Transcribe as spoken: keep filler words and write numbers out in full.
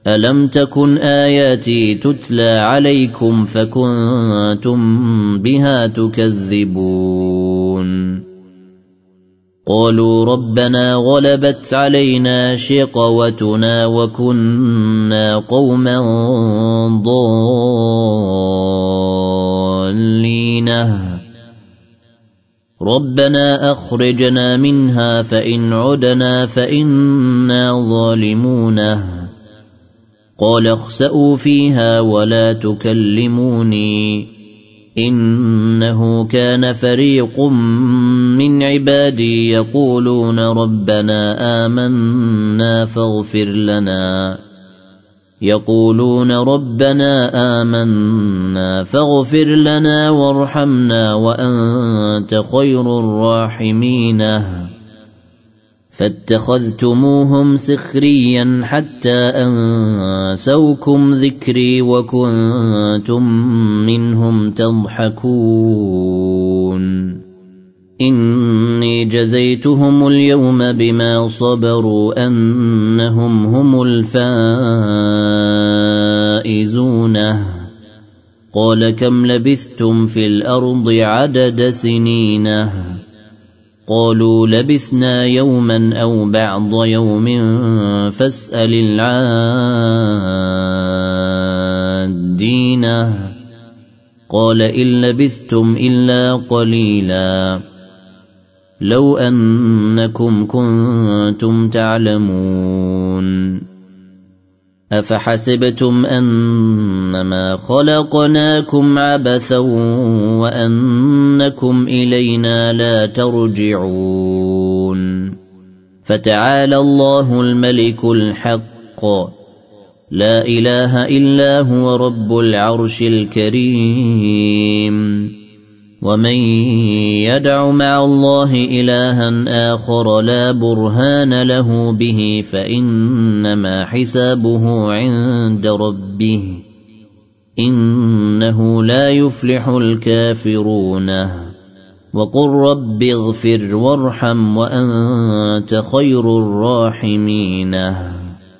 ألم تكن آياتي تتلى عليكم فكنتم بها تكذبون قالوا ربنا غلبت علينا شقوتنا وكنا قوما ضالين ربنا أخرجنا منها فإن عدنا فإنا ظالمون قال اخسئوا فيها ولا تكلموني إنه كان فريق من عبادي يقولون ربنا آمنا فاغفر لنا يقولون ربنا آمنا فاغفر لنا وارحمنا وأنت خير الراحمين فاتخذتموهم سخريا حتى أنسوكم ذكري وكنتم منهم تضحكون إني جزيتهم اليوم بما صبروا أنهم هم الفائزون قال كم لبثتم في الأرض عدد سنين قالوا لبثنا يوما أو بعض يوم فاسأل العادين قال إن لبثتم إلا قليلا لو أنكم كنتم تعلمون أفحسبتم أنما خلقناكم عبثا وأنكم إلينا لا ترجعون فتعالى الله الملك الحق لا إله إلا هو رب العرش الكريم ومن يدع مع الله إلها آخر لا برهان له به فإنما حسابه عند ربه إنه لا يفلح الكافرون وقل رب اغفر وارحم وأنت خير الراحمين